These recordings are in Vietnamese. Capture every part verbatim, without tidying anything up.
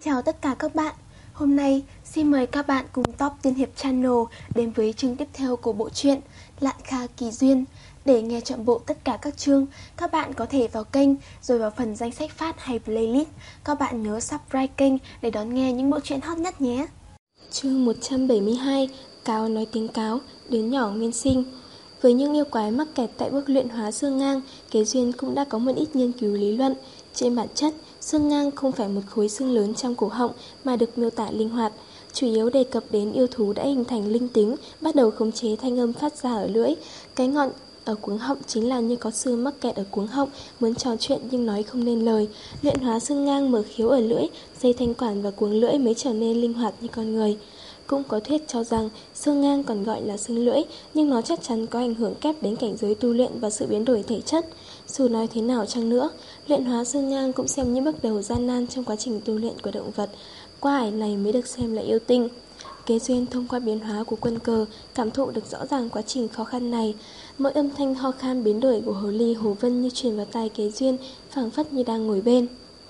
Chào tất cả các bạn. Hôm nay xin mời các bạn cùng Top Tiên Hiệp Channel đến với chương tiếp theo của bộ truyện Lạn Kha Kỳ Duyên. Để nghe trọn bộ tất cả các chương, các bạn có thể vào kênh rồi vào phần danh sách phát hay playlist. Các bạn nhớ subscribe kênh để đón nghe những bộ truyện hot nhất nhé. Chương một trăm bảy mươi hai, Cáo nói tiếng cáo, đứa nhỏ nguyên sinh. Với những yêu quái mắc kẹt tại bước luyện hóa xương ngang, Kế Duyên cũng đã có một ít nghiên cứu lý luận. Trên bản chất, xương ngang không phải một khối xương lớn trong cổ họng mà được miêu tả linh hoạt, chủ yếu đề cập đến yêu thú đã hình thành linh tính, bắt đầu khống chế thanh âm phát ra ở lưỡi. Cái ngọn ở cuống họng chính là như có xương mắc kẹt ở cuống họng, muốn trò chuyện nhưng nói không nên lời. Luyện hóa xương ngang mở khiếu ở lưỡi, dây thanh quản và cuống lưỡi mới trở nên linh hoạt như con người. Cũng có thuyết cho rằng xương ngang còn gọi là xương lưỡi, nhưng nó chắc chắn có ảnh hưởng kép đến cảnh giới tu luyện và sự biến đổi thể chất. Dù nói thế nào chăng nữa, luyện hóa xương ngang cũng xem như bước đầu gian nan trong quá trình tu luyện của động vật. Qua ải này mới được xem là yêu tinh. Kế Duyên thông qua biến hóa của quân cờ cảm thụ được rõ ràng quá trình khó khăn này. Mỗi âm thanh ho khan biến đổi của Hồ Ly, Hồ Vân như truyền vào tai Kế Duyên, phảng phất như đang ngồi bên.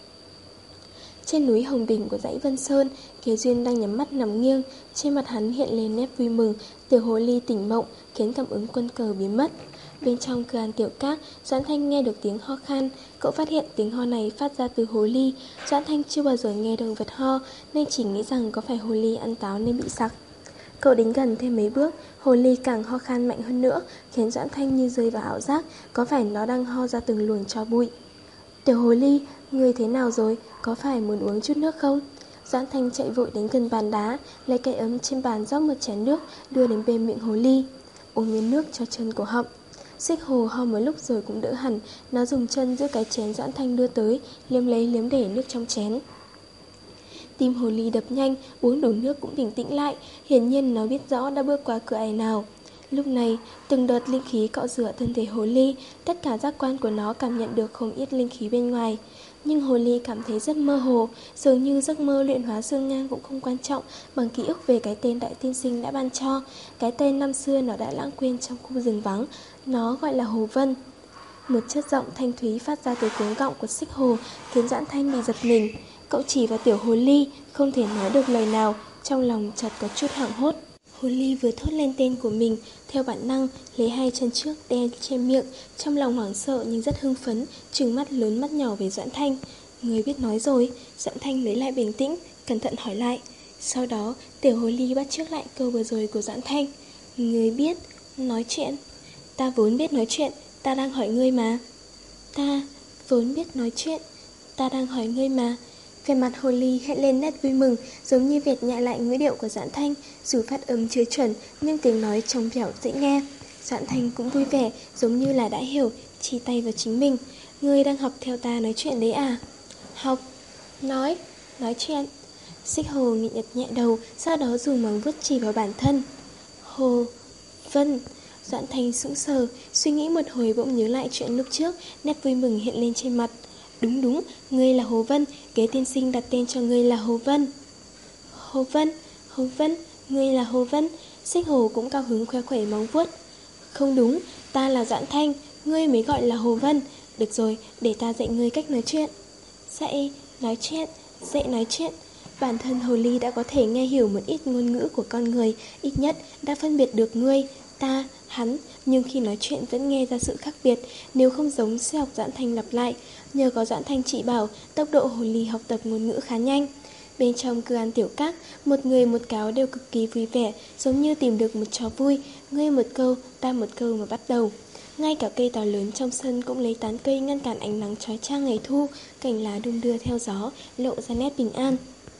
Trên núi Hồng Đỉnh của dãy Vân Sơn, Kế Duyên đang nhắm mắt nằm nghiêng, trên mặt hắn hiện lên nét vui mừng. Tiểu Hồ Ly tỉnh mộng khiến cảm ứng quân cờ biến mất. Bên trong cửa hàng tiểu các, Doãn Thanh nghe được tiếng ho khan. Cậu phát hiện tiếng ho này phát ra từ hồ ly. Doãn Thanh chưa bao giờ nghe động vật ho, nên chỉ nghĩ rằng có phải hồ ly ăn táo nên bị sặc. Cậu đến gần thêm mấy bước, hồ ly càng ho khan mạnh hơn nữa, khiến Doãn Thanh như rơi vào ảo giác, có phải nó đang ho ra từng luồng tro bụi. Tiểu Hồ Ly, người thế nào rồi? Có phải muốn uống chút nước không? Doãn Thanh chạy vội đến gần bàn đá, lấy cái ấm trên bàn rót một chén nước, đưa đến bên miệng hồ ly. Uống miếng nước cho chân cổ họng. Xích Hồ ho một lúc rồi cũng đỡ hẳn. Nó dùng chân giữ cái chén Doãn Thanh đưa tới, liếm lấy liếm để nước trong chén. Tim hồ ly đập nhanh, uống đủ nước cũng bình tĩnh lại. Hiển nhiên nó biết rõ đã bước qua cửa ải nào. Lúc này, từng đợt linh khí cọ rửa thân thể hồ ly, tất cả giác quan của nó cảm nhận được không ít linh khí bên ngoài. Nhưng hồ ly cảm thấy rất mơ hồ, dường như giấc mơ luyện hóa xương ngang cũng không quan trọng bằng ký ức về cái tên đại tiên sinh đã ban cho. Cái tên năm xưa nó đã lãng quên trong khu rừng vắng, nó gọi là Hồ Vân. Một chất giọng thanh thúy phát ra từ cuống gọng của Xích Hồ khiến Doãn Thanh bị giật mình. Cậu chỉ vào tiểu hồ ly, không thể nói được lời nào, trong lòng chợt có chút hoảng hốt. Hồ ly vừa thốt lên tên của mình, theo bản năng lấy hai chân trước đe che miệng, trong lòng hoảng sợ nhưng rất hưng phấn, trừng mắt lớn mắt nhỏ về Doãn Thanh. Người biết nói rồi. Doãn Thanh lấy lại bình tĩnh, cẩn thận hỏi lại. Sau đó tiểu hồ ly bắt chước lại câu vừa rồi của Doãn Thanh. Người biết nói chuyện? Ta vốn biết nói chuyện, ta đang hỏi ngươi mà. Ta vốn biết nói chuyện, ta đang hỏi ngươi mà. Về mặt hồ ly hiện lên nét vui mừng, giống như vẹt nhẹ lại ngữ điệu của Doãn Thanh. Dù phát âm chưa chuẩn, nhưng tiếng nói trong vẻo dễ nghe. Doãn Thanh cũng vui vẻ, giống như là đã hiểu, chỉ tay vào chính mình. Ngươi đang học theo ta nói chuyện đấy à? Học, nói, nói chuyện. Xích Hồ nghịch nhật nhẹ đầu, sau đó dùng móng vuốt chỉ vào bản thân. Hồ Vân. Doãn Thanh sững sờ, suy nghĩ một hồi bỗng nhớ lại chuyện lúc trước, nét vui mừng hiện lên trên mặt. Đúng đúng, ngươi là Hồ Vân, Kế tiên sinh đặt tên cho ngươi là Hồ Vân. Hồ Vân, Hồ Vân, ngươi là Hồ Vân. Xích Hồ cũng cao hứng khoe khỏe móng vuốt. Không đúng, ta là Doãn Thanh, ngươi mới gọi là Hồ Vân. Được rồi, để ta dạy ngươi cách nói chuyện. Dạy nói chuyện, dạy nói chuyện. Bản thân hồ ly đã có thể nghe hiểu một ít ngôn ngữ của con người, ít nhất đã phân biệt được ngươi, ta, hắn, nhưng khi nói chuyện vẫn nghe ra sự khác biệt. Nếu không giống sẽ học Doãn Thanh lặp lại. Nhờ có Doãn Thanh chỉ bảo, tốc độ hồ ly học tập ngôn ngữ khá nhanh. Bên trong cửa ăn tiểu các, một người một cáo đều cực kỳ vui vẻ, giống như tìm được một trò vui. Ngươi một câu, ta một câu mà bắt đầu. Ngay cả cây táo lớn trong sân cũng lấy tán cây ngăn cản ánh nắng chói chang ngày thu, cành lá đung đưa theo gió, lộ ra nét bình an.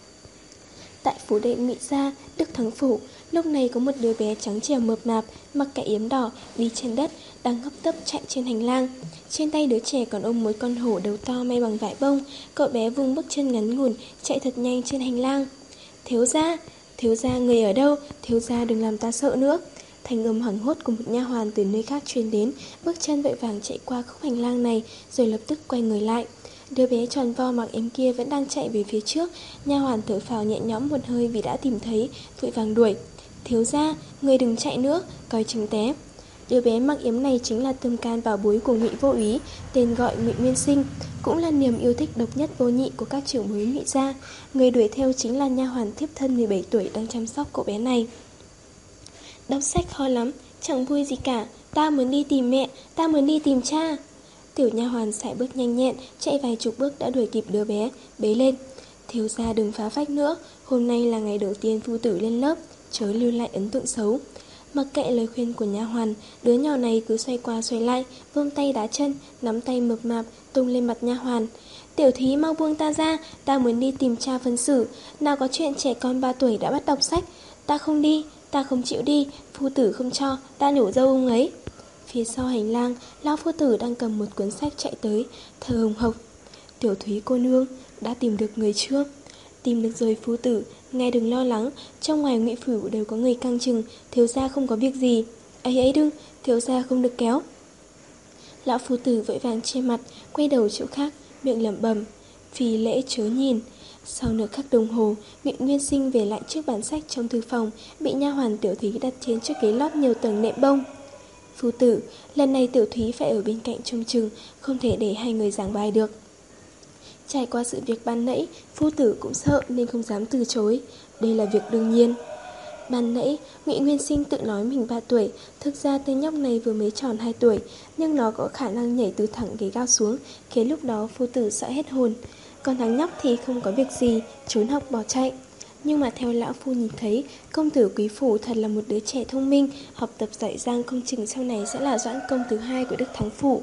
Tại phủ đệ Ngụy Gia, Đức Thắng Phủ, lúc này có một đứa bé trắng trẻo mượp mạp, mặc cái yếm đỏ, đi trên đất, đang hấp tấp chạy trên hành lang. Trên tay đứa trẻ còn ôm một con hổ đầu to may bằng vải bông. Cậu bé vung bước chân ngắn ngủn, chạy thật nhanh trên hành lang. Thiếu gia, thiếu gia người ở đâu? Thiếu gia đừng làm ta sợ nữa. Thanh âm hoảng hốt của một nha hoàn từ nơi khác truyền đến, bước chân vội vàng chạy qua khúc hành lang này, rồi lập tức quay người lại. Đứa bé tròn vo mặc ếm kia vẫn đang chạy về phía trước. Nha hoàn thở phào nhẹ nhõm một hơi vì đã tìm thấy, vội vàng đuổi. Thiếu gia, người đừng chạy nữa, coi chừng té. Đứa bé mặc yếm này chính là tâm can bảo bối của Ngụy Vô Úy, tên gọi Ngụy Nguyên Sinh, cũng là niềm yêu thích độc nhất vô nhị của các trưởng bối Ngụy gia. Người đuổi theo chính là nha hoàn thiếp thân mười bảy tuổi đang chăm sóc cậu bé này. Đọc sách khó lắm, chẳng vui gì cả, ta muốn đi tìm mẹ, ta muốn đi tìm cha. Tiểu nha hoàn sải bước nhanh nhẹn, chạy vài chục bước đã đuổi kịp đứa bé, bế lên. Thiếu gia đừng phá phách nữa, hôm nay là ngày đầu tiên phu tử lên lớp, chớ lưu lại ấn tượng xấu. Mặc kệ lời khuyên của nha hoàn, đứa nhỏ này cứ xoay qua xoay lại, vươn tay đá chân, nắm tay mập mạp, tung lên mặt nha hoàn. Tiểu thí mau buông ta ra, ta muốn đi tìm cha phân xử, nào có chuyện trẻ con ba tuổi đã bắt đọc sách. Ta không đi, ta không chịu đi, phu tử không cho, ta nhổ dâu ông ấy. Phía sau hành lang, lão phu tử đang cầm một cuốn sách chạy tới, thở hồng hộc. Tiểu Thúy cô nương, đã tìm được người chưa? Tìm được rồi phu tử, ngài đừng lo lắng, trong ngoài Ngụy phủ đều có người canh chừng, thiếu gia không có việc gì. Ấy ấy đừng, thiếu gia không được kéo. Lão phu tử vội vàng che mặt, quay đầu chỗ khác, miệng lẩm bẩm, phi lễ chớ nhìn. Sau nửa khắc đồng hồ, Ngụy Nguyên Sinh về lại trước bản sách trong thư phòng, bị nha hoàn Tiểu Thúy đặt trên chiếc ghế lót nhiều tầng nệm bông. Phu tử, lần này Tiểu Thúy phải ở bên cạnh trông chừng, không thể để hai người giảng bài được. Trải qua sự việc ban nãy, phu tử cũng sợ nên không dám từ chối. Đây là việc đương nhiên. Ban nãy, Ngụy Nguyên Sinh tự nói mình ba tuổi, thực ra tên nhóc này vừa mới tròn hai tuổi, nhưng nó có khả năng nhảy từ thẳng ghế cao xuống, khiến lúc đó phu tử sợ hết hồn. Còn thằng nhóc thì không có việc gì, trốn học bỏ chạy. Nhưng mà theo lão phu nhìn thấy, công tử quý phủ thật là một đứa trẻ thông minh, học tập giỏi giang, không chừng sau này sẽ là doãn công thứ hai của Đức Thắng phủ.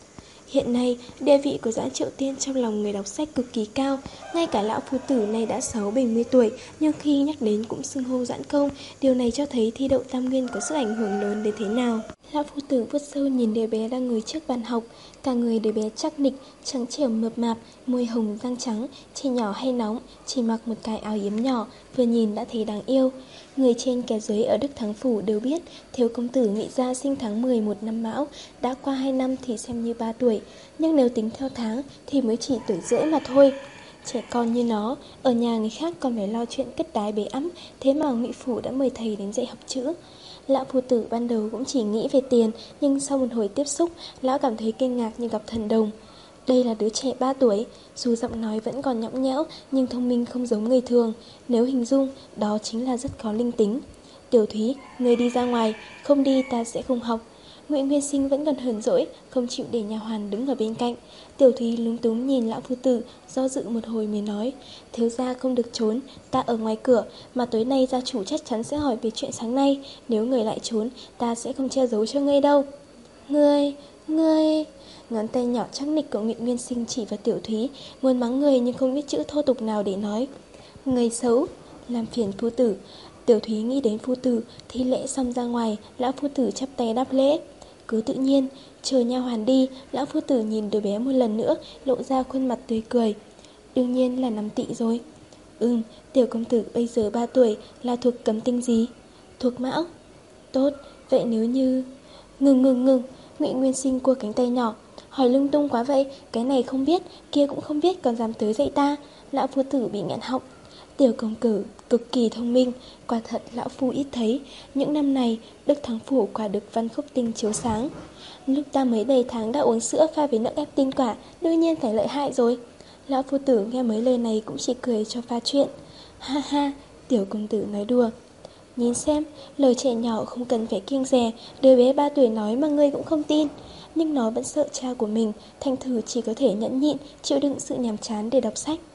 Hiện nay, địa vị của Doãn Triệu Tiên trong lòng người đọc sách cực kỳ cao. Ngay cả lão phu tử này đã sáu bảy mươi tuổi, nhưng khi nhắc đến cũng xưng hô Doãn công. Điều này cho thấy thi đậu tam nguyên có sức ảnh hưởng lớn đến thế nào. Lão phu tử vuốt sâu nhìn đứa bé đang ngồi trước bàn học. Cả người đứa bé chắc nịch, trắng trẻo mập mạp, môi hồng răng trắng, chỉ nhỏ hay nóng, chỉ mặc một cái áo yếm nhỏ, vừa nhìn đã thấy đáng yêu. Người trên kẻ dưới ở Đức Thắng phủ đều biết thiếu công tử Ngụy gia sinh tháng mười một năm Mão, đã qua hai năm thì xem như ba tuổi, nhưng nếu tính theo tháng thì mới chỉ tuổi rưỡi mà thôi. Trẻ con như nó, ở nhà người khác còn phải lo chuyện cất đái bế ẵm, thế mà Ngụy phủ đã mời thầy đến dạy học chữ. Lão phu tử ban đầu cũng chỉ nghĩ về tiền, nhưng sau một hồi tiếp xúc, lão cảm thấy kinh ngạc như gặp thần đồng. Đây là đứa trẻ ba tuổi, dù giọng nói vẫn còn nhõng nhẽo, nhưng thông minh không giống người thường. Nếu hình dung, đó chính là rất có linh tính. Tiểu Thúy, người đi ra ngoài, không đi ta sẽ không học. Ngụy Nguyên Sinh vẫn còn hờn dỗi, không chịu để nhà hoàn đứng ở bên cạnh. Tiểu Thúy lúng túng nhìn lão phu tử, do dự một hồi mới nói, thiếu gia không được trốn, ta ở ngoài cửa, mà tối nay gia chủ chắc chắn sẽ hỏi về chuyện sáng nay. Nếu người lại trốn, ta sẽ không che giấu cho ngươi đâu. Ngươi, ngươi... Ngón tay nhỏ chắc nịch của Ngụy Nguyên Sinh chỉ vào Tiểu Thúy, muốn mắng người nhưng không biết chữ thô tục nào để nói. Người xấu, làm phiền phu tử. Tiểu Thúy nghĩ đến phu tử, thi lễ xong ra ngoài, lão phu tử chắp tay đáp lễ. Cứ tự nhiên, chờ nha hoàn đi, lão phu tử nhìn đứa bé một lần nữa, lộ ra khuôn mặt tươi cười. Đương nhiên là nắm tị rồi. Ừm, tiểu công tử bây giờ ba tuổi, là thuộc cấm tinh gì? Thuộc Mão. Tốt, vậy nếu như... Ngừng ngừng ngừng, Ngụy Nguyên Sinh cua cánh tay nhỏ. Hỏi lung tung quá vậy, cái này không biết, kia cũng không biết còn dám tới dạy ta. Lão phu tử bị nghẹn họng. Tiểu công tử cực kỳ thông minh, quả thật lão phu ít thấy. Những năm này, Đức Thắng phủ quả được văn khúc tinh chiếu sáng. Lúc ta mới đầy tháng đã uống sữa pha với nước ép tinh quả, đương nhiên phải lợi hại rồi. Lão phu tử nghe mấy lời này cũng chỉ cười cho pha chuyện. Ha ha, tiểu công tử nói đùa. Nhìn xem, lời trẻ nhỏ không cần phải kiêng dè, đứa bé ba tuổi nói mà ngươi cũng không tin. Nhưng nó vẫn sợ cha của mình, thành thử chỉ có thể nhẫn nhịn, chịu đựng sự nhàm chán để đọc sách.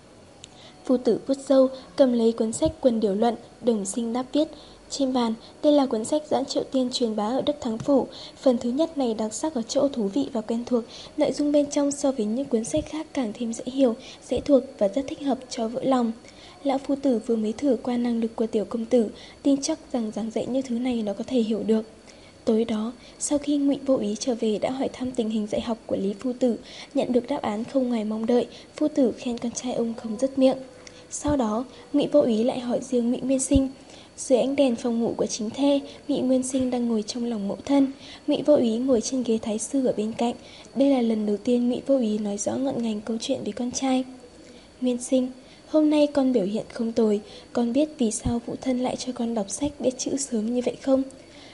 Phu tử vuốt râu, cầm lấy cuốn sách Quần Điểu Luận, đồng sinh đáp viết. Trên bàn, đây là cuốn sách Doãn Triệu Tiên truyền bá ở Đức Thắng phủ. Phần thứ nhất này đặc sắc ở chỗ thú vị và quen thuộc, nội dung bên trong so với những cuốn sách khác càng thêm dễ hiểu, dễ thuộc và rất thích hợp cho vỡ lòng. Lão phu tử vừa mới thử qua năng lực của tiểu công tử, tin chắc rằng giảng dạy như thứ này nó có thể hiểu được. Tối đó, sau khi Ngụy Vô Úy trở về đã hỏi thăm tình hình dạy học của Lý phu tử, nhận được đáp án không ngoài mong đợi, phu tử khen con trai ông không dứt miệng. Sau đó, Ngụy Vô Úy lại hỏi riêng Ngụy Nguyên Sinh. Dưới ánh đèn phòng ngủ của chính thê, Ngụy Nguyên Sinh đang ngồi trong lòng mẫu thân, Ngụy Vô Úy ngồi trên ghế thái sư ở bên cạnh. Đây là lần đầu tiên Ngụy Vô Úy nói rõ ngọn ngành câu chuyện với con trai. Nguyên Sinh, hôm nay con biểu hiện không tồi, con biết vì sao phụ thân lại cho con đọc sách biết chữ sớm như vậy không?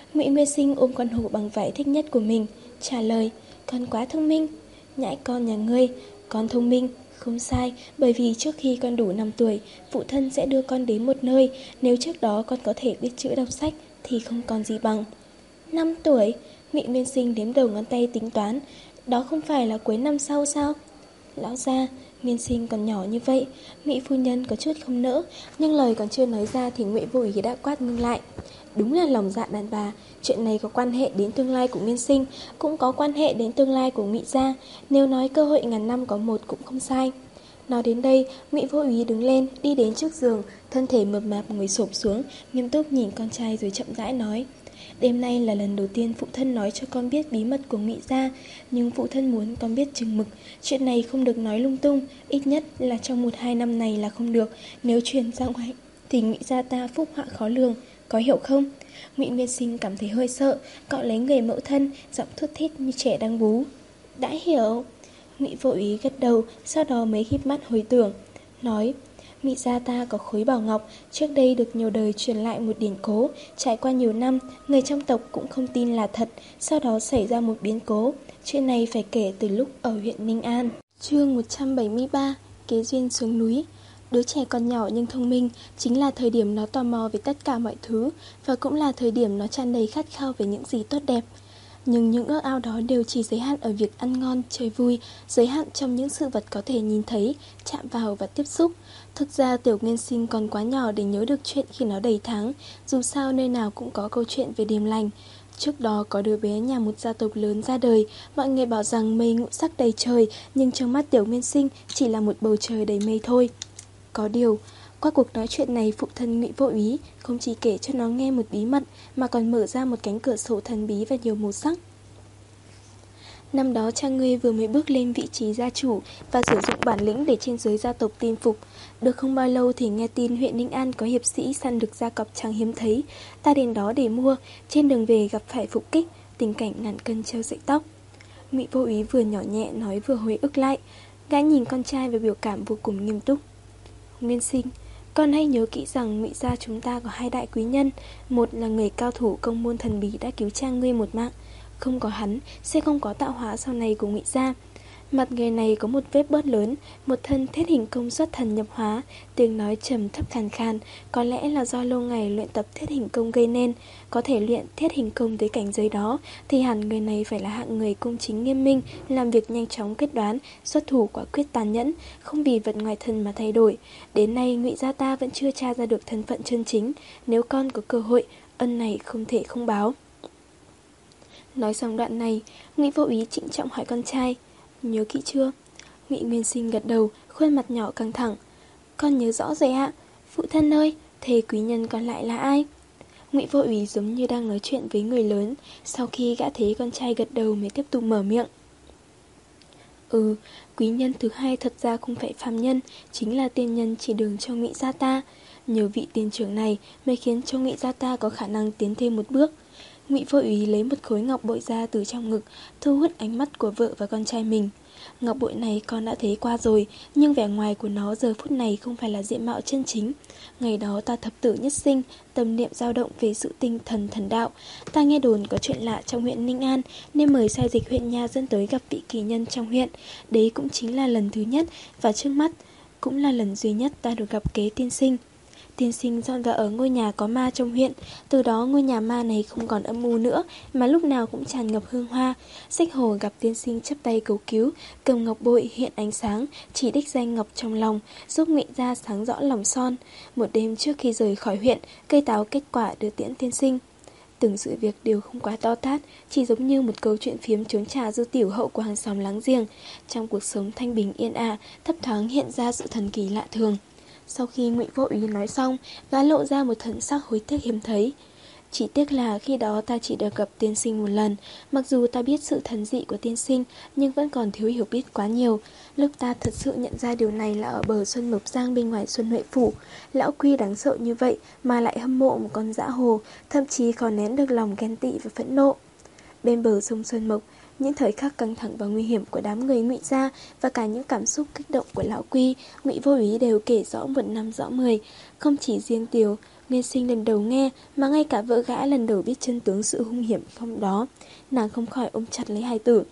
Ngụy Nguyên Sinh ôm con hổ bằng vải thích nhất của mình, trả lời, con quá thông minh. Nhãi con nhà ngươi, con thông minh, không sai, bởi vì trước khi con đủ năm tuổi, phụ thân sẽ đưa con đến một nơi, nếu trước đó con có thể biết chữ đọc sách thì không còn gì bằng. Năm tuổi, Ngụy Nguyên Sinh đếm đầu ngón tay tính toán, đó không phải là cuối năm sau sao? Lão gia, Nguyên Sinh còn nhỏ như vậy. Ngụy phu nhân có chút không nỡ, nhưng lời còn chưa nói ra thì Ngụy Vô Ý đã quát ngưng lại. Đúng là lòng dạ đàn bà, chuyện này có quan hệ đến tương lai của Nguyên Sinh, cũng có quan hệ đến tương lai của Ngụy gia, nếu nói cơ hội ngàn năm có một cũng không sai. Nói đến đây, Ngụy Vô Ý đứng lên, đi đến trước giường, thân thể mập mạp ngồi xổm xuống, nghiêm túc nhìn con trai rồi chậm rãi nói: Đêm nay là lần đầu tiên phụ thân nói cho con biết bí mật của Ngụy gia, nhưng phụ thân muốn con biết chừng mực, chuyện này không được nói lung tung, ít nhất là trong một hai năm này là không được, nếu truyền ra ngoài thì Ngụy gia ta phúc họa khó lường, có hiểu không? Ngụy Nguyên Sinh cảm thấy hơi sợ, cọ lấy người mẫu thân, giọng thút thít như trẻ đang bú. Đã hiểu. Ngụy Vô Ý gật đầu, sau đó mới híp mắt hồi tưởng, nói: Ngụy gia ta có khối bảo ngọc, trước đây được nhiều đời truyền lại một điển cố, trải qua nhiều năm, người trong tộc cũng không tin là thật, sau đó xảy ra một biến cố. Chuyện này phải kể từ lúc ở huyện Ninh An. Chương một trăm bảy mươi ba, kế duyên xuống núi. Đứa trẻ còn nhỏ nhưng thông minh, chính là thời điểm nó tò mò về tất cả mọi thứ, và cũng là thời điểm nó tràn đầy khát khao về những gì tốt đẹp. Nhưng những ước ao đó đều chỉ giới hạn ở việc ăn ngon, chơi vui, giới hạn trong những sự vật có thể nhìn thấy, chạm vào và tiếp xúc. Thực ra Tiểu Nguyên Sinh còn quá nhỏ để nhớ được chuyện khi nó đầy tháng, dù sao nơi nào cũng có câu chuyện về điềm lành. Trước đó có đứa bé nhà một gia tộc lớn ra đời, mọi người bảo rằng mây ngũ sắc đầy trời, nhưng trong mắt Tiểu Nguyên Sinh chỉ là một bầu trời đầy mây thôi. Có điều, qua cuộc nói chuyện này, phụ thân Ngụy Vô Ý không chỉ kể cho nó nghe một bí mật, mà còn mở ra một cánh cửa sổ thần bí và nhiều màu sắc. Năm đó cha ngươi vừa mới bước lên vị trí gia chủ và sử dụng bản lĩnh để trên dưới gia tộc tin phục. Được không bao lâu thì nghe tin huyện Ninh An có hiệp sĩ săn được gia cọp trắng hiếm thấy. Ta đến đó để mua, trên đường về gặp phải phục kích, tình cảnh ngàn cân treo sợi tóc. Ngụy Vô Ý vừa nhỏ nhẹ nói vừa hồi ức lại. Gã nhìn con trai với biểu cảm vô cùng nghiêm túc. Nguyên Sinh, con hãy nhớ kỹ rằng Ngụy gia chúng ta có hai đại quý nhân, một là người cao thủ công môn thần bí đã cứu cha ngươi một mạng. Không có hắn, sẽ không có tạo hóa sau này của Ngụy gia. Mặt người này có một vết bớt lớn, một thân thiết hình công xuất thần nhập hóa, tiếng nói trầm thấp khàn khàn, có lẽ là do lâu ngày luyện tập thiết hình công gây nên. Có thể luyện thiết hình công tới cảnh giới đó, thì hẳn người này phải là hạng người công chính nghiêm minh, làm việc nhanh chóng quyết đoán, xuất thủ quả quyết tàn nhẫn, không vì vật ngoài thân mà thay đổi. Đến nay Ngụy gia ta vẫn chưa tra ra được thân phận chân chính, nếu con có cơ hội, ân này không thể không báo. Nói xong đoạn này, Ngụy Vô Ý trịnh trọng hỏi con trai, nhớ kỹ chưa? Ngụy Nguyên Sinh gật đầu, khuôn mặt nhỏ căng thẳng. Con nhớ rõ rồi ạ. Phụ thân ơi, thế quý nhân còn lại là ai? Ngụy Vô Ý giống như đang nói chuyện với người lớn. Sau khi gã thấy con trai gật đầu mới tiếp tục mở miệng. Ừ, quý nhân thứ hai thật ra không phải phàm nhân, chính là tiên nhân chỉ đường cho Ngụy gia ta. Nhờ vị tiên trưởng này mới khiến cho Ngụy gia ta có khả năng tiến thêm một bước. Ngụy Vô Ý lấy một khối ngọc bội ra từ trong ngực, thu hút ánh mắt của vợ và con trai mình. Ngọc bội này con đã thấy qua rồi, nhưng vẻ ngoài của nó giờ phút này không phải là diện mạo chân chính. Ngày đó ta thập tử nhất sinh, tâm niệm dao động về sự tinh thần thần đạo. Ta nghe đồn có chuyện lạ trong huyện Ninh An, nên mời sai dịch huyện nha dẫn tới gặp vị kỳ nhân trong huyện. Đấy cũng chính là lần thứ nhất, và trước mắt cũng là lần duy nhất ta được gặp kế tiên sinh. Tiên sinh dọn vào ở ngôi nhà có ma trong huyện. Từ đó ngôi nhà ma này không còn âm mưu nữa, mà lúc nào cũng tràn ngập hương hoa. Xích Hồ gặp tiên sinh chắp tay cầu cứu, cầm ngọc bội hiện ánh sáng, chỉ đích danh ngọc trong lòng, giúp Ngụy gia sáng rõ lòng son. Một đêm trước khi rời khỏi huyện, cây táo kết quả đưa tiễn tiên sinh. Từng sự việc đều không quá to tát, chỉ giống như một câu chuyện phiếm trốn trà dư tiểu hậu của hàng xóm láng giềng. Trong cuộc sống thanh bình yên ả, thấp thoáng hiện ra sự thần kỳ lạ thường. Sau khi Ngụy Vô Ý nói xong, gã lộ ra một thần sắc hối tiếc hiếm thấy. Chỉ tiếc là khi đó ta chỉ được gặp tiên sinh một lần. Mặc dù ta biết sự thần dị của tiên sinh, nhưng vẫn còn thiếu hiểu biết quá nhiều. Lúc ta thật sự nhận ra điều này là ở bờ Xuân Mộc Giang bên ngoài Xuân Huệ Phủ. Lão Quy đáng sợ như vậy mà lại hâm mộ một con dã hồ, thậm chí còn nén được lòng ghen tị và phẫn nộ. Bên bờ sông Xuân Mộc, Những thời khắc căng thẳng và nguy hiểm của đám người Ngụy gia và cả những cảm xúc kích động của lão Quy, Ngụy Vô Úy đều kể rõ một năm rõ mười. Không chỉ riêng Tiểu Nguyên Sinh lần đầu nghe, mà ngay cả vợ gã lần đầu biết chân tướng sự hung hiểm không đó, nàng không khỏi ôm chặt lấy hài tử.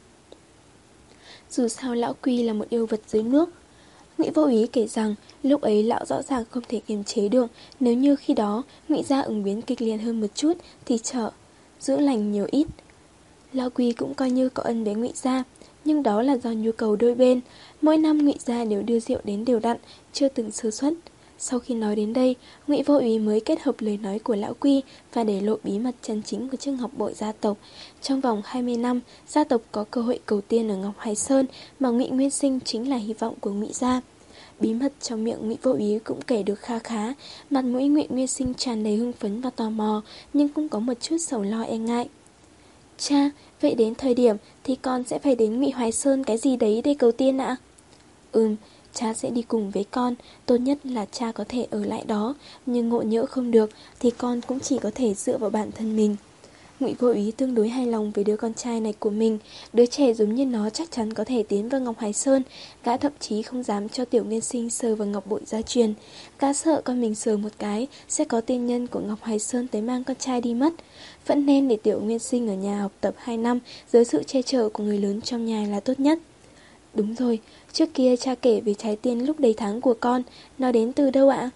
Dù sao lão Quy là một yêu vật dưới nước. Ngụy Vô Úy kể rằng lúc ấy lão rõ ràng không thể kiềm chế được, nếu như khi đó Ngụy gia ứng biến kịch liệt hơn một chút thì sợ giữ lành nhiều ít. Lão Quy cũng coi như có ân với Ngụy gia, nhưng đó là do nhu cầu đôi bên. Mỗi năm Ngụy gia đều đưa rượu đến đều đặn, chưa từng sơ suất. Sau khi nói đến đây, Ngụy Vô Úy mới kết hợp lời nói của lão Quy và để lộ bí mật chân chính của chương học bội gia tộc. Trong vòng hai mươi năm, gia tộc có cơ hội cầu tiên ở Ngọc Hải Sơn, mà Ngụy Nguyên Sinh chính là hy vọng của Ngụy gia. Bí mật trong miệng Ngụy Vô Úy cũng kể được kha khá, mặt mũi Ngụy Nguyên Sinh tràn đầy hưng phấn và tò mò, nhưng cũng có một chút sầu lo e ngại. Cha, vậy đến thời điểm thì con sẽ phải đến Ngụy Hoài Sơn cái gì đấy để cầu tiên ạ? Ừm, cha sẽ đi cùng với con, tốt nhất là cha có thể ở lại đó, nhưng ngộ nhỡ không được thì con cũng chỉ có thể dựa vào bản thân mình. Ngụy Vô Úy tương đối hài lòng với đứa con trai này của mình, đứa trẻ giống như nó chắc chắn có thể tiến vào Ngọc Hải Sơn. Gã thậm chí không dám cho Tiểu Nguyên Sinh sờ vào ngọc bội gia truyền. Gã sợ con mình sờ một cái sẽ có tiên nhân của Ngọc Hải Sơn tới mang con trai đi mất. Vẫn nên để Tiểu Nguyên Sinh ở nhà học tập hai năm dưới sự che chở của người lớn trong nhà là tốt nhất. Đúng rồi, trước kia cha kể về trái tiên lúc đầy tháng của con, nó đến từ đâu ạ?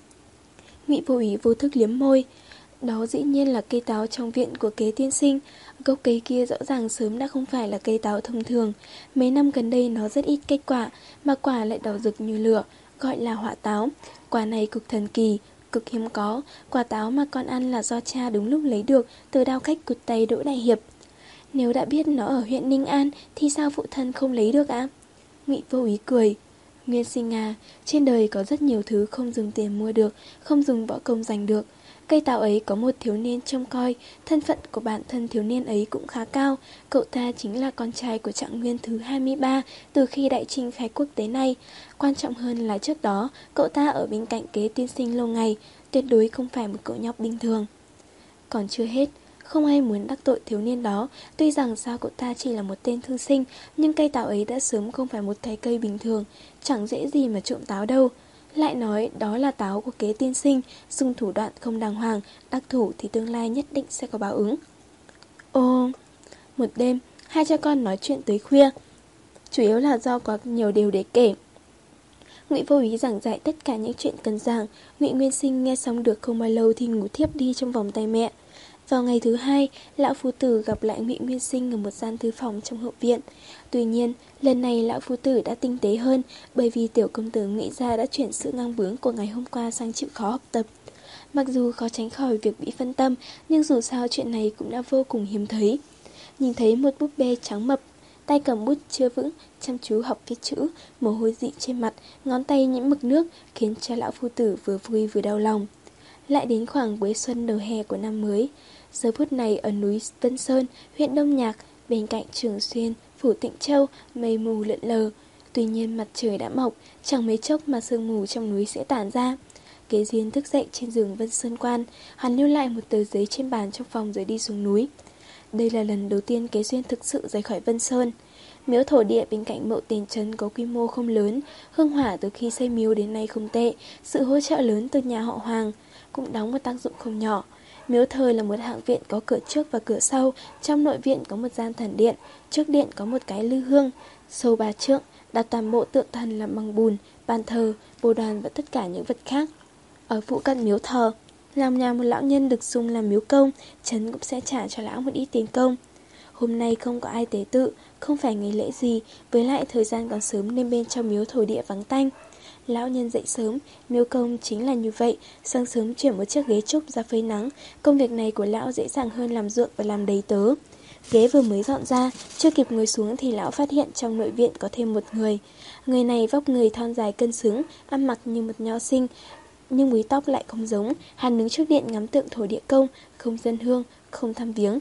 Ngụy Vô Úy vô thức liếm môi. Đó dĩ nhiên là cây táo trong viện của Kế tiên sinh. Gốc cây kia rõ ràng sớm đã không phải là cây táo thông thường. Mấy năm gần đây nó rất ít kết quả, mà quả lại đỏ rực như lửa, gọi là hỏa táo. Quả này cực thần kỳ, cực hiếm có. Quả táo mà con ăn là do cha đúng lúc lấy được từ đao khách cụt tay Đỗ Đại Hiệp. Nếu đã biết nó ở huyện Ninh An thì sao phụ thân không lấy được ạ? Ngụy Vô Úy cười. Nguyên Sinh à, trên đời có rất nhiều thứ không dùng tiền mua được, không dùng võ công giành được. Cây táo ấy có một thiếu niên trông coi, thân phận của bản thân thiếu niên ấy cũng khá cao. Cậu ta chính là con trai của Trạng Nguyên thứ hai mươi ba từ khi đại chinh khai quốc tới nay. Quan trọng hơn là trước đó, cậu ta ở bên cạnh Kế tiên sinh lâu ngày, tuyệt đối không phải một cậu nhóc bình thường. Còn chưa hết, không ai muốn đắc tội thiếu niên đó. Tuy rằng sao cậu ta chỉ là một tên thư sinh, nhưng cây táo ấy đã sớm không phải một cái cây bình thường, chẳng dễ gì mà trộm táo đâu. Lại nói đó là táo của Kế tiên sinh, dùng thủ đoạn không đàng hoàng, đắc thủ thì tương lai nhất định sẽ có báo ứng. Ô, một đêm, hai cha con nói chuyện tới khuya, chủ yếu là do có nhiều điều để kể. Ngụy Vô Úy giảng giải tất cả những chuyện cần giảng. Ngụy Nguyên Sinh nghe xong được không bao lâu thì ngủ thiếp đi trong vòng tay mẹ. Vào ngày thứ hai, lão phu tử gặp lại Ngụy Nguyên Sinh ở một gian thư phòng trong hậu viện. Tuy nhiên, lần này lão phu tử đã tinh tế hơn, bởi vì tiểu công tử Ngụy gia đã chuyển sự ngang bướng của ngày hôm qua sang chịu khó học tập. Mặc dù khó tránh khỏi việc bị phân tâm, nhưng dù sao chuyện này cũng đã vô cùng hiếm thấy. Nhìn thấy một búp bê trắng mập, tay cầm bút chưa vững, chăm chú học viết chữ, mồ hôi dị trên mặt, ngón tay nhiễm mực nước, khiến cho lão phu tử vừa vui vừa đau lòng. Lại đến khoảng cuối xuân đầu hè của năm mới. Giờ phút này ở núi Vân Sơn, huyện Đông Nhạc, bên cạnh Trường Xuyên, phủ Tịnh Châu, mây mù lượn lờ. Tuy nhiên mặt trời đã mọc, chẳng mấy chốc mà sương mù trong núi sẽ tản ra. Kế Duyên thức dậy trên giường Vân Sơn Quan, hắn lưu lại một tờ giấy trên bàn trong phòng rồi đi xuống núi. Đây là lần đầu tiên Kế Duyên thực sự rời khỏi Vân Sơn. Miếu thổ địa bên cạnh Mậu Tiền Trấn có quy mô không lớn, hương hỏa từ khi xây miếu đến nay không tệ, sự hỗ trợ lớn từ nhà họ Hoàng cũng đóng một tác dụng không nhỏ. Miếu thờ là một hạng viện có cửa trước và cửa sau, trong nội viện có một gian thần điện, trước điện có một cái lư hương, sâu ba trượng, đặt toàn bộ tượng thần làm bằng bùn, bàn thờ, bồ đoàn và tất cả những vật khác. Ở phụ cận miếu thờ, làm nhà một lão nhân được dùng làm miếu công, trấn cũng sẽ trả cho lão một ít tiền công. Hôm nay không có ai tế tự, không phải ngày lễ gì, với lại thời gian còn sớm nên bên trong miếu thổ địa vắng tanh. Lão nhân dậy sớm, miếu công chính là như vậy, sáng sớm chuyển một chiếc ghế trúc ra phơi nắng. Công việc này của lão dễ dàng hơn làm ruộng và làm đầy tớ. Ghế vừa mới dọn ra, chưa kịp ngồi xuống thì lão phát hiện trong nội viện có thêm một người. Người này vóc người thon dài cân xứng, ăn mặc như một nho sinh, nhưng búi tóc lại không giống. Hắn đứng trước điện ngắm tượng thổ địa công, không dân hương, không thăm viếng.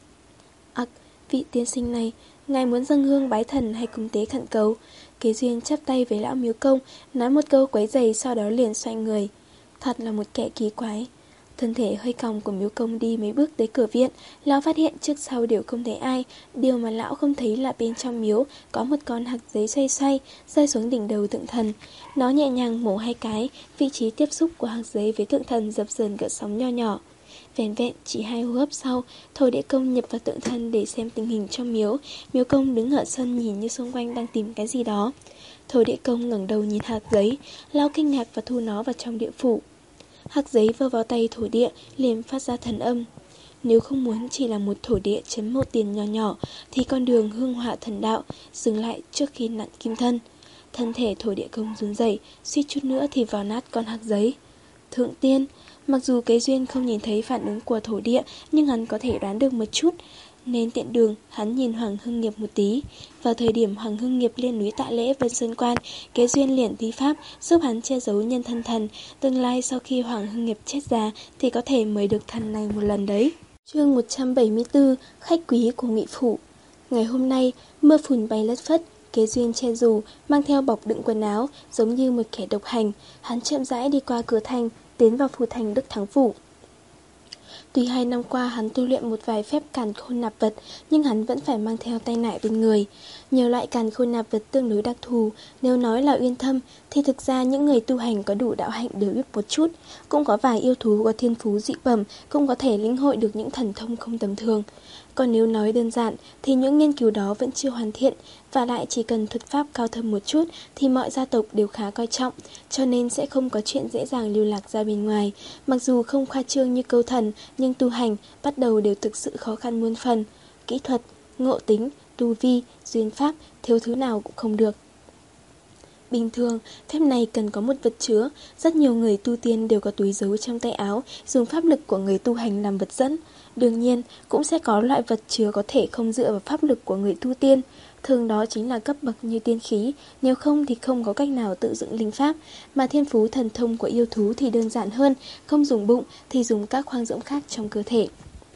Ặc, vị tiên sinh này, ngài muốn dâng hương bái thần hay cúng tế khẩn cầu? Kế Duyên chắp tay với lão miếu công, nói một câu quấy rầy, sau đó liền xoay người. Thật là một kẻ kỳ quái. thân thể hơi còng của Miếu Công đi mấy bước tới cửa viện, lão phát hiện trước sau đều không thấy ai. Điều mà lão không thấy là bên trong miếu có một con hạc giấy xoay xoay, rơi xuống đỉnh đầu tượng thần. Nó nhẹ nhàng mổ hai cái, vị trí tiếp xúc của hạc giấy với tượng thần dập dờn gợn sóng nho nhỏ. Vẻn vẹn chỉ hai hô hấp sau, Thổ Địa Công nhập vào tượng thần để xem tình hình trong miếu. Miếu Công đứng ở sân nhìn như xung quanh đang tìm cái gì đó. Thổ Địa Công ngẩng đầu nhìn hạc giấy, lão kinh ngạc và thu nó vào trong địa phủ. Hạc giấy vơ vào tay thổ địa liền phát ra thần âm. Nếu không muốn chỉ là một thổ địa chấm một tiền nhỏ nhỏ thì con đường hương hỏa thần đạo dừng lại trước khi nặn kim thân. Thân thể Thổ Địa Công run rẩy, suýt chút nữa thì vào nát con hạc giấy. Thượng tiên, mặc dù Kế Duyên không nhìn thấy phản ứng của thổ địa, nhưng hắn có thể đoán được một chút. Nên tiện đường, hắn nhìn Hoàng Hưng Nghiệp một tí. Vào thời điểm Hoàng Hưng Nghiệp lên núi tạ lễ Vân Sơn Quan, Kế Duyên liền thi pháp giúp hắn che giấu nhân thân thần. Tương lai sau khi Hoàng Hưng Nghiệp chết già thì có thể mời được thần này một lần đấy. Chương một trăm bảy mươi tư, khách quý của Ngụy Phủ. Ngày hôm nay, mưa phùn bay lất phất. Kế Duyên che dù, mang theo bọc đựng quần áo, giống như một kẻ độc hành. Hắn chậm rãi đi qua cửa thành, tiến vào phủ thành Đức Thắng Phủ. Tuy hai năm qua hắn tu luyện một vài phép càn khôn nạp vật, nhưng hắn vẫn phải mang theo tay nải bên người. Nhiều loại càn khôn nạp vật tương đối đặc thù, nếu nói là uyên thâm, thì thực ra những người tu hành có đủ đạo hạnh đều biết một chút. Cũng có vài yêu thú có thiên phú dị bẩm, cũng có thể lĩnh hội được những thần thông không tầm thường. Còn nếu nói đơn giản, thì những nghiên cứu đó vẫn chưa hoàn thiện, và lại chỉ cần thuật pháp cao thâm một chút thì mọi gia tộc đều khá coi trọng, cho nên sẽ không có chuyện dễ dàng lưu lạc ra bên ngoài. Mặc dù không khoa trương như câu thần, nhưng tu hành bắt đầu đều thực sự khó khăn muôn phần. Kỹ thuật, ngộ tính, tu vi, duyên pháp, thiếu thứ nào cũng không được. Bình thường, phép này cần có một vật chứa. Rất nhiều người tu tiên đều có túi giấu trong tay áo, dùng pháp lực của người tu hành làm vật dẫn. Đương nhiên, cũng sẽ có loại vật chứa có thể không dựa vào pháp lực của người tu tiên. Thường đó chính là cấp bậc như tiên khí, nếu không thì không có cách nào tự dựng linh pháp. Mà thiên phú thần thông của yêu thú thì đơn giản hơn, không dùng bụng thì dùng các khoang rỗng khác trong cơ thể.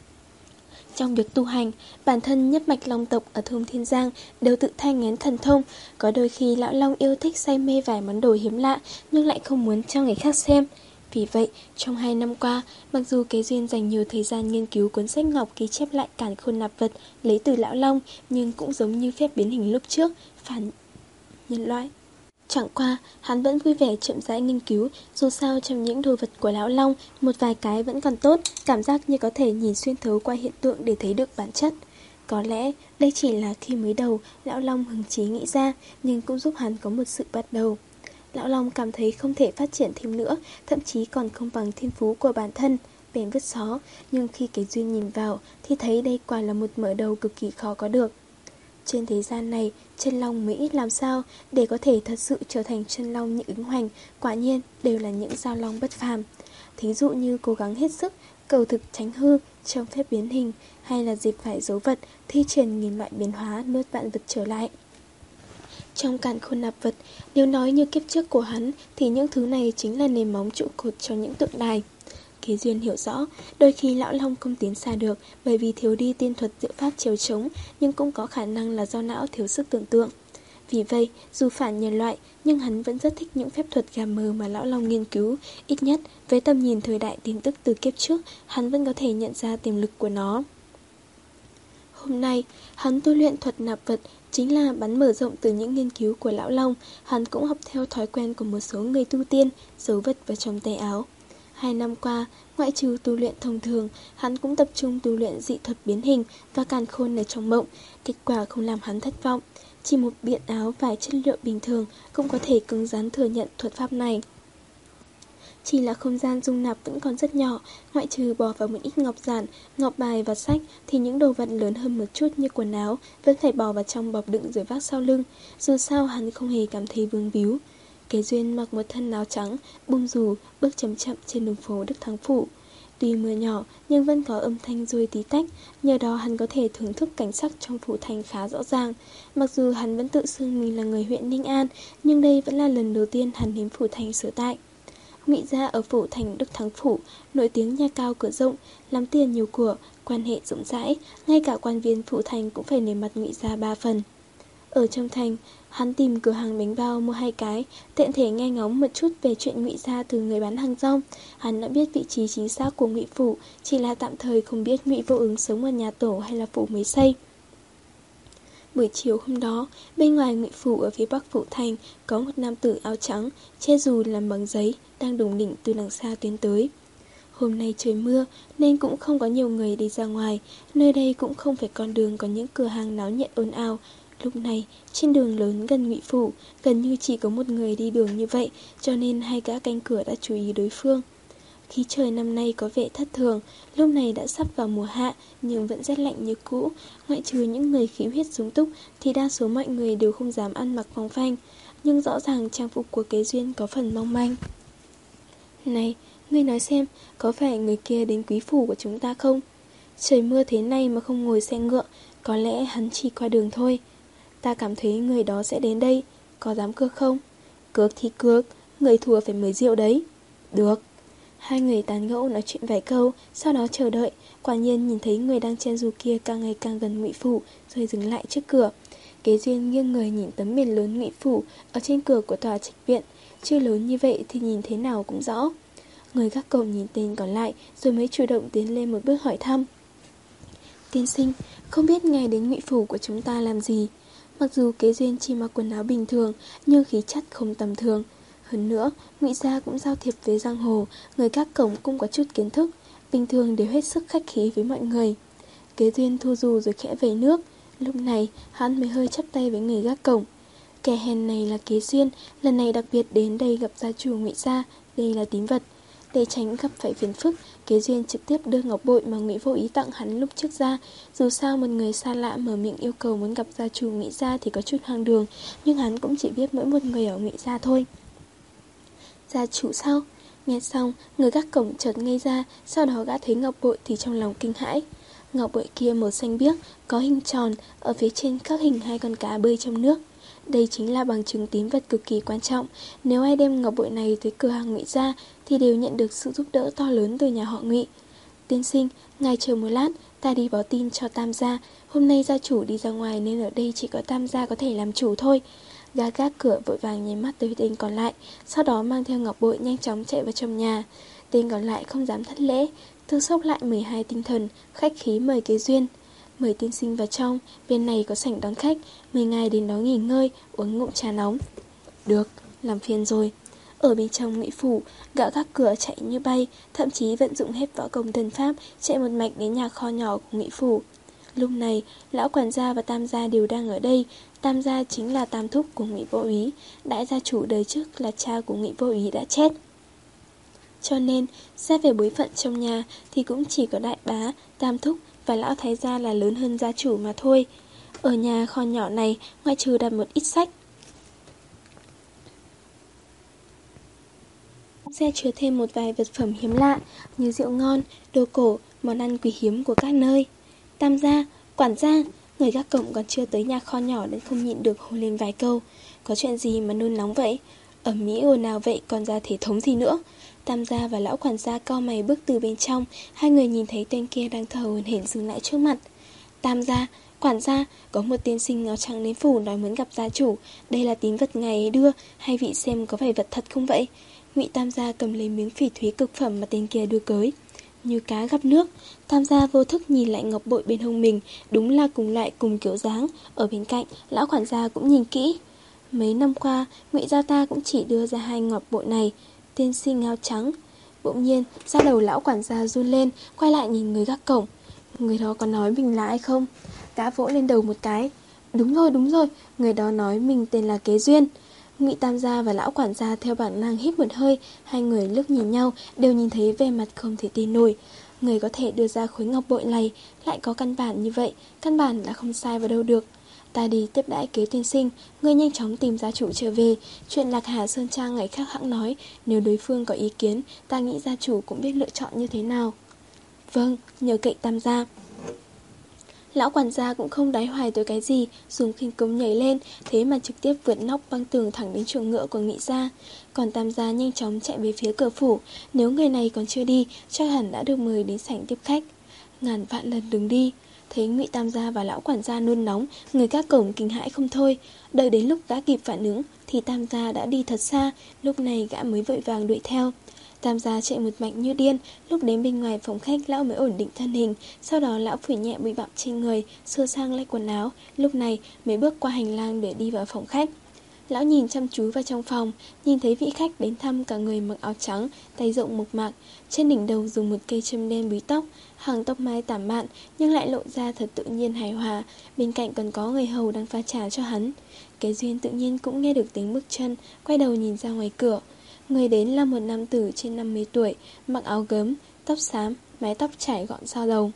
Trong việc tu hành, bản thân nhất mạch long tộc ở thôn Thiên Giang đều tự thai nghén thần thông. Có đôi khi lão long yêu thích say mê vài món đồ hiếm lạ, nhưng lại không muốn cho người khác xem. Vì vậy, trong hai năm qua, mặc dù Kế Duyên dành nhiều thời gian nghiên cứu cuốn sách ngọc ghi chép lại càn khôn nạp vật lấy từ lão long, nhưng cũng giống như phép biến hình lúc trước, phản nhân loại. Chẳng qua, hắn vẫn vui vẻ chậm rãi nghiên cứu, dù sao trong những đồ vật của lão long, một vài cái vẫn còn tốt, cảm giác như có thể nhìn xuyên thấu qua hiện tượng để thấy được bản chất. Có lẽ đây chỉ là khi mới đầu lão long hứng chí nghĩ ra, nhưng cũng giúp hắn có một sự bắt đầu. Lão long cảm thấy không thể phát triển thêm nữa, thậm chí còn không bằng thiên phú của bản thân, bèn vứt xó, nhưng khi Kế Duyên nhìn vào thì thấy đây quả là một mở đầu cực kỳ khó có được. Trên thế gian này, chân long mới ít làm sao, để có thể thật sự trở thành chân long như ứng hoành, quả nhiên đều là những giao long bất phàm. Thí dụ như cố gắng hết sức, cầu thực tránh hư trong phép biến hình, hay là dịp phải dấu vật, thi triển nghìn loại biến hóa nuốt vạn vật trở lại. Trong càn khôn nạp vật, nếu nói như kiếp trước của hắn, thì những thứ này chính là nền móng trụ cột cho những tượng đài. Kế Duyên hiểu rõ, đôi khi lão long không tiến xa được bởi vì thiếu đi tiên thuật diệu pháp chiếu chống, nhưng cũng có khả năng là do não thiếu sức tưởng tượng. Vì vậy, dù phản nhân loại, nhưng hắn vẫn rất thích những phép thuật gà mờ mà lão long nghiên cứu. Ít nhất, với tầm nhìn thời đại tin tức từ kiếp trước, hắn vẫn có thể nhận ra tiềm lực của nó. Hôm nay, hắn tu luyện thuật nạp vật chính là bắn mở rộng từ những nghiên cứu của lão long. Hắn cũng học theo thói quen của một số người tu tiên, giấu vật vào trong tay áo. Hai năm qua, ngoại trừ tu luyện thông thường, hắn cũng tập trung tu luyện dị thuật biến hình và càn khôn ở trong mộng. Kết quả không làm hắn thất vọng. Chỉ một biện áo vải chất liệu bình thường cũng có thể cứng rắn thừa nhận thuật pháp này. Chỉ là không gian dung nạp vẫn còn rất nhỏ, ngoại trừ bỏ vào một ít ngọc giản, ngọc bài và sách thì những đồ vật lớn hơn một chút như quần áo vẫn phải bỏ vào trong bọc đựng rồi vác sau lưng. Dù sao hắn không hề cảm thấy vương víu. Kế Duyên mặc một thân áo trắng, bung dù, bước chậm chậm trên đường phố Đức Thắng Phủ. Tuy mưa nhỏ nhưng vẫn có âm thanh ruồi tí tách, nhờ đó hắn có thể thưởng thức cảnh sắc trong phủ thành khá rõ ràng. Mặc dù hắn vẫn tự xưng mình là người huyện Ninh An, nhưng đây vẫn là lần đầu tiên hắn đến phủ thành sở tại. Ngụy gia ở phủ thành Đức Thắng Phủ, nổi tiếng nhà cao cửa rộng, làm tiền nhiều của, quan hệ rộng rãi, ngay cả quan viên phủ thành cũng phải nể mặt Ngụy gia ba phần. Ở trong thành, hắn tìm cửa hàng bánh bao mua hai cái, tiện thể nghe ngóng một chút về chuyện Ngụy gia từ người bán hàng rong. Hắn đã biết vị trí chính xác của Ngụy phủ, chỉ là tạm thời không biết Ngụy Vô Ứng sống ở nhà tổ hay là phủ mới xây. Buổi chiều hôm đó, bên ngoài Ngụy phủ ở phía bắc phủ thành có một nam tử áo trắng, che dù làm bằng giấy, đang đủng đỉnh từ đằng xa tiến tới. Hôm nay trời mưa nên cũng không có nhiều người đi ra ngoài, nơi đây cũng không phải con đường có những cửa hàng náo nhiệt ồn ào. Lúc này, trên đường lớn gần Ngụy phủ, gần như chỉ có một người đi đường như vậy, cho nên hai gã canh cửa đã chú ý đối phương. Khí trời năm nay có vẻ thất thường, lúc này đã sắp vào mùa hạ nhưng vẫn rét lạnh như cũ. Ngoại trừ những người khí huyết súng túc thì đa số mọi người đều không dám ăn mặc phong phanh, nhưng rõ ràng trang phục của Kế Duyên có phần mong manh. Này, ngươi nói xem, có phải người kia đến quý phủ của chúng ta không? Trời mưa thế này mà không ngồi xe ngựa, có lẽ hắn chỉ qua đường thôi. Ta cảm thấy người đó sẽ đến đây, có dám cược không? Cược thì cược, người thua phải mời rượu đấy. Được. Hai người tán gẫu nói chuyện vài câu, sau đó chờ đợi. Quả nhiên nhìn thấy người đang chen dù kia càng ngày càng gần Ngụy phủ, rồi dừng lại trước cửa. Kế Duyên nghiêng người nhìn tấm biển lớn Ngụy phủ ở trên cửa của tòa trạch viện. Chưa lớn như vậy thì nhìn thế nào cũng rõ. Người gác cổng nhìn tên còn lại rồi mới chủ động tiến lên một bước hỏi thăm. Tiên sinh, không biết ngài đến Ngụy phủ của chúng ta làm gì? Mặc dù Kế Duyên chỉ mặc quần áo bình thường, nhưng khí chất không tầm thường. Hơn nữa, Ngụy gia cũng giao thiệp với giang hồ, người gác cổng cũng có chút kiến thức, bình thường đều hết sức khách khí với mọi người. Kế Duyên thu dù rồi khẽ vẩy nước. Lúc này, hắn mới hơi chắp tay với người gác cổng. Kẻ hèn này là Kế Duyên, lần này đặc biệt đến đây gặp gia chủ Ngụy gia, đây là tín vật. Để tránh gặp phải phiền phức, Kế Duyên trực tiếp đưa ngọc bội mà Ngụy Vô Ý tặng hắn lúc trước ra. Dù sao một người xa lạ mở miệng yêu cầu muốn gặp gia chủ Ngụy gia thì có chút hoang đường, nhưng hắn cũng chỉ biết mỗi một người ở Ngụy gia thôi. Gia chủ sao? Nghe xong, người gác cổng chợt ngây ra, sau đó gã thấy ngọc bội thì trong lòng kinh hãi. Ngọc bội kia màu xanh biếc, có hình tròn, ở phía trên khắc hình hai con cá bơi trong nước. Đây chính là bằng chứng tín vật cực kỳ quan trọng. Nếu ai đem ngọc bội này tới cửa hàng Ngụy gia thì đều nhận được sự giúp đỡ to lớn từ nhà họ Ngụy. Tiên sinh, ngài chờ một lát, ta đi báo tin cho Tam gia. Hôm nay gia chủ đi ra ngoài nên ở đây chỉ có Tam gia có thể làm chủ thôi. Gã gác cửa vội vàng nháy mắt tới tên còn lại, sau đó mang theo ngọc bội nhanh chóng chạy vào trong nhà. Tên còn lại không dám thất lễ, tự sốc lại mười hai tinh thần, khách khí mời Kế Duyên. Mời tiên sinh vào trong, bên này có sảnh đón khách, mời ngài đến đó nghỉ ngơi, uống ngụm trà nóng. Được, làm phiền rồi. Ở bên trong Ngụy phủ, gã gác cửa chạy như bay, thậm chí vận dụng hết võ công thần pháp, chạy một mạch đến nhà kho nhỏ của Ngụy phủ. Lúc này, lão quản gia và Tam gia đều đang ở đây. Tam gia chính là tam thúc của Ngụy Vô Ý, đại gia chủ đời trước là cha của Ngụy Vô Ý đã chết. Cho nên, xét về bối phận trong nhà thì cũng chỉ có đại bá, tam thúc và lão thái gia là lớn hơn gia chủ mà thôi. Ở nhà kho nhỏ này, ngoại trừ đặt một ít sách, sẽ chứa thêm một vài vật phẩm hiếm lạ như rượu ngon, đồ cổ, món ăn quý hiếm của các nơi. Tam gia, quản gia, người gác cổng còn chưa tới nhà kho nhỏ nên không nhịn được hô lên vài câu. Có chuyện gì mà nôn nóng vậy? Ở Mỹ ồn ào vậy còn ra thể thống gì nữa? Tam gia và lão quản gia cau mày bước từ bên trong. Hai người nhìn thấy tên kia đang thở hổn hển dừng lại trước mặt. Tam gia, quản gia, có một tiên sinh áo trắng đến phủ nói muốn gặp gia chủ. Đây là tín vật ngài ấy đưa, hai vị xem có phải vật thật không vậy? Ngụy Tam gia cầm lấy miếng phỉ thúy cực phẩm mà tên kia đưa tới. Như cá gặp nước, Tam gia vô thức nhìn lại ngọc bội bên hông mình, đúng là cùng loại cùng kiểu dáng. Ở bên cạnh, lão quản gia cũng nhìn kỹ. Mấy năm qua, Ngụy gia ta cũng chỉ đưa ra hai ngọc bội này. Tiên sinh áo trắng. Bỗng nhiên, da đầu lão quản gia run lên, quay lại nhìn người gác cổng. Người đó có nói mình là ai không? Gã vỗ lên đầu một cái. Đúng rồi, đúng rồi, người đó nói mình tên là Kế Duyên. Ngụy Tam gia và lão quản gia theo bản năng hít một hơi, hai người liếc nhìn nhau, đều nhìn thấy vẻ mặt không thể tin nổi. Người có thể đưa ra khối ngọc bội này lại có căn bản như vậy, căn bản là không sai vào đâu được. Ta đi tiếp đãi Kế tiên sinh, ngươi nhanh chóng tìm gia chủ trở về. Chuyện Lạc Hà Sơn Trang ngày khác hãng nói, nếu đối phương có ý kiến, ta nghĩ gia chủ cũng biết lựa chọn như thế nào. Vâng, nhờ cậy Tam gia. Lão quản gia cũng không đái hoài tới cái gì, dùng khinh công nhảy lên, thế mà trực tiếp vượt nóc băng tường thẳng đến chuồng ngựa của Ngụy gia. Còn Tam gia nhanh chóng chạy về phía cửa phủ, nếu người này còn chưa đi, chắc hẳn đã được mời đến sảnh tiếp khách. Ngàn vạn lần đừng đi. Thấy Ngụy Tam gia và lão quản gia nôn nóng, người các cổng kinh hãi không thôi. Đợi đến lúc gã kịp phản ứng thì Tam gia đã đi thật xa, lúc này gã mới vội vàng đuổi theo. Tam gia chạy một mạch như điên, lúc đến bên ngoài phòng khách lão mới ổn định thân hình, sau đó lão phủi nhẹ bụi bặm trên người, sửa sang lại quần áo, lúc này mới bước qua hành lang để đi vào phòng khách. Lão nhìn chăm chú vào trong phòng, nhìn thấy vị khách đến thăm cả người mặc áo trắng, tay rộng mộc mạc, trên đỉnh đầu dùng một cây châm đen búi tóc, hàng tóc mai tảm mạn nhưng lại lộ ra thật tự nhiên hài hòa, bên cạnh còn có người hầu đang pha trà cho hắn. Kế Duyên tự nhiên cũng nghe được tiếng bước chân, quay đầu nhìn ra ngoài cửa. Người đến là một nam tử trên năm mươi tuổi, mặc áo gấm, tóc xám, mái tóc trải gọn sau đầu.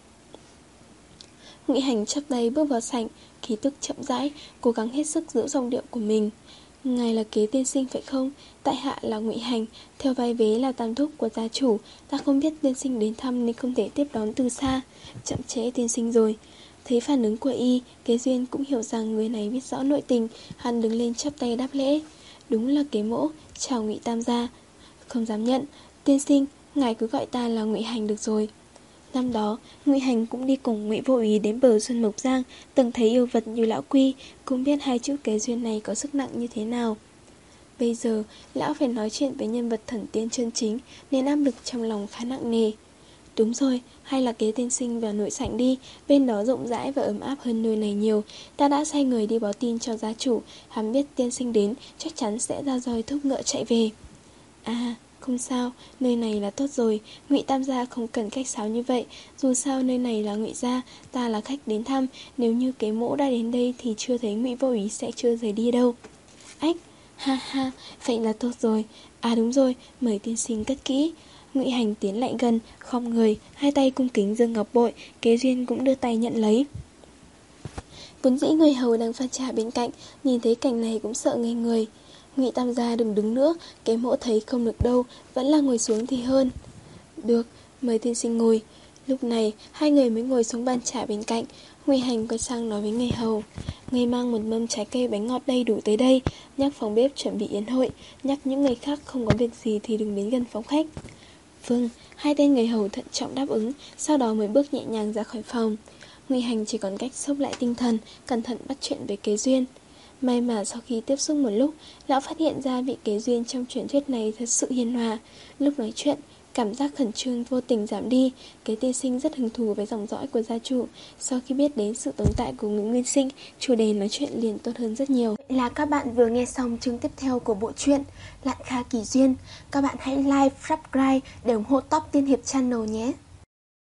Ngụy Hành chắp tay bước vào sảnh, khí tức chậm rãi, cố gắng hết sức giữ giọng điệu của mình. Ngài là Kế tiên sinh phải không? Tại hạ là Ngụy Hành, theo vai vế là tam thúc của gia chủ. Ta không biết tiên sinh đến thăm nên không thể tiếp đón từ xa. Chậm trễ tiên sinh rồi. Thấy phản ứng của y, Kế Duyên cũng hiểu rằng người này biết rõ nội tình. Hắn đứng lên chắp tay đáp lễ. Đúng là Kế mỗ, chào Ngụy tam gia. Không dám nhận, tiên sinh, ngài cứ gọi ta là Ngụy Hành được rồi. Năm đó, Ngụy Hành cũng đi cùng Ngụy Vô Ý đến bờ Xuân Mộc Giang, từng thấy yêu vật như lão Quy, cũng biết hai chữ Kế Duyên này có sức nặng như thế nào. Bây giờ, lão phải nói chuyện với nhân vật thần tiên chân chính, nên áp lực trong lòng khá nặng nề. Đúng rồi, hay là Kế tiên sinh vào nội sảnh đi, bên đó rộng rãi và ấm áp hơn nơi này nhiều. Ta đã sai người đi báo tin cho gia chủ, hắn biết tiên sinh đến, chắc chắn sẽ ra roi thúc ngựa chạy về. À, không sao, nơi này là tốt rồi, Ngụy tam gia không cần khách sáo như vậy, dù sao nơi này là Ngụy gia, ta là khách đến thăm, nếu như Kế mỗ đã đến đây thì chưa thấy Ngụy Vô Ý sẽ chưa rời đi đâu. Ách, ha ha, vậy là tốt rồi. À đúng rồi, mời tiên sinh cất kỹ. Ngụy Hành tiến lại gần, khom người, hai tay cung kính giơ ngọc bội, Kế Duyên cũng đưa tay nhận lấy. Vốn dĩ người hầu đang pha trà bên cạnh, nhìn thấy cảnh này cũng sợ ngây người. Ngụy tam gia đừng đứng nữa, Kế mỗ thấy không được đâu, vẫn là ngồi xuống thì hơn. Được, mời tiên sinh ngồi. Lúc này, hai người mới ngồi xuống bàn trà bên cạnh. Ngụy Hành quay sang nói với người hầu, người mang một mâm trái cây bánh ngọt đầy đủ tới đây, nhắc phòng bếp chuẩn bị yến hội, nhắc những người khác không có việc gì thì đừng đến gần phòng khách. Vâng, hai tên người hầu thận trọng đáp ứng, sau đó mới bước nhẹ nhàng ra khỏi phòng. Ngụy Hành chỉ còn cách xốc lại tinh thần, cẩn thận bắt chuyện với Kế Duyên. May mà sau khi tiếp xúc một lúc, lão phát hiện ra vị Kế Duyên trong truyền thuyết này thật sự hiền hòa. Lúc nói chuyện, cảm giác khẩn trương vô tình giảm đi. Kế tiên sinh rất hứng thú với dòng dõi của gia chủ. Sau khi biết đến sự tồn tại của Ngụy Nguyên Sinh, chủ đề nói chuyện liền tốt hơn rất nhiều. Vậy là các bạn vừa nghe xong chương tiếp theo của bộ truyện Lạn Kha Kỳ Duyên. Các bạn hãy like, subscribe để ủng hộ Top Tiên Hiệp Channel nhé.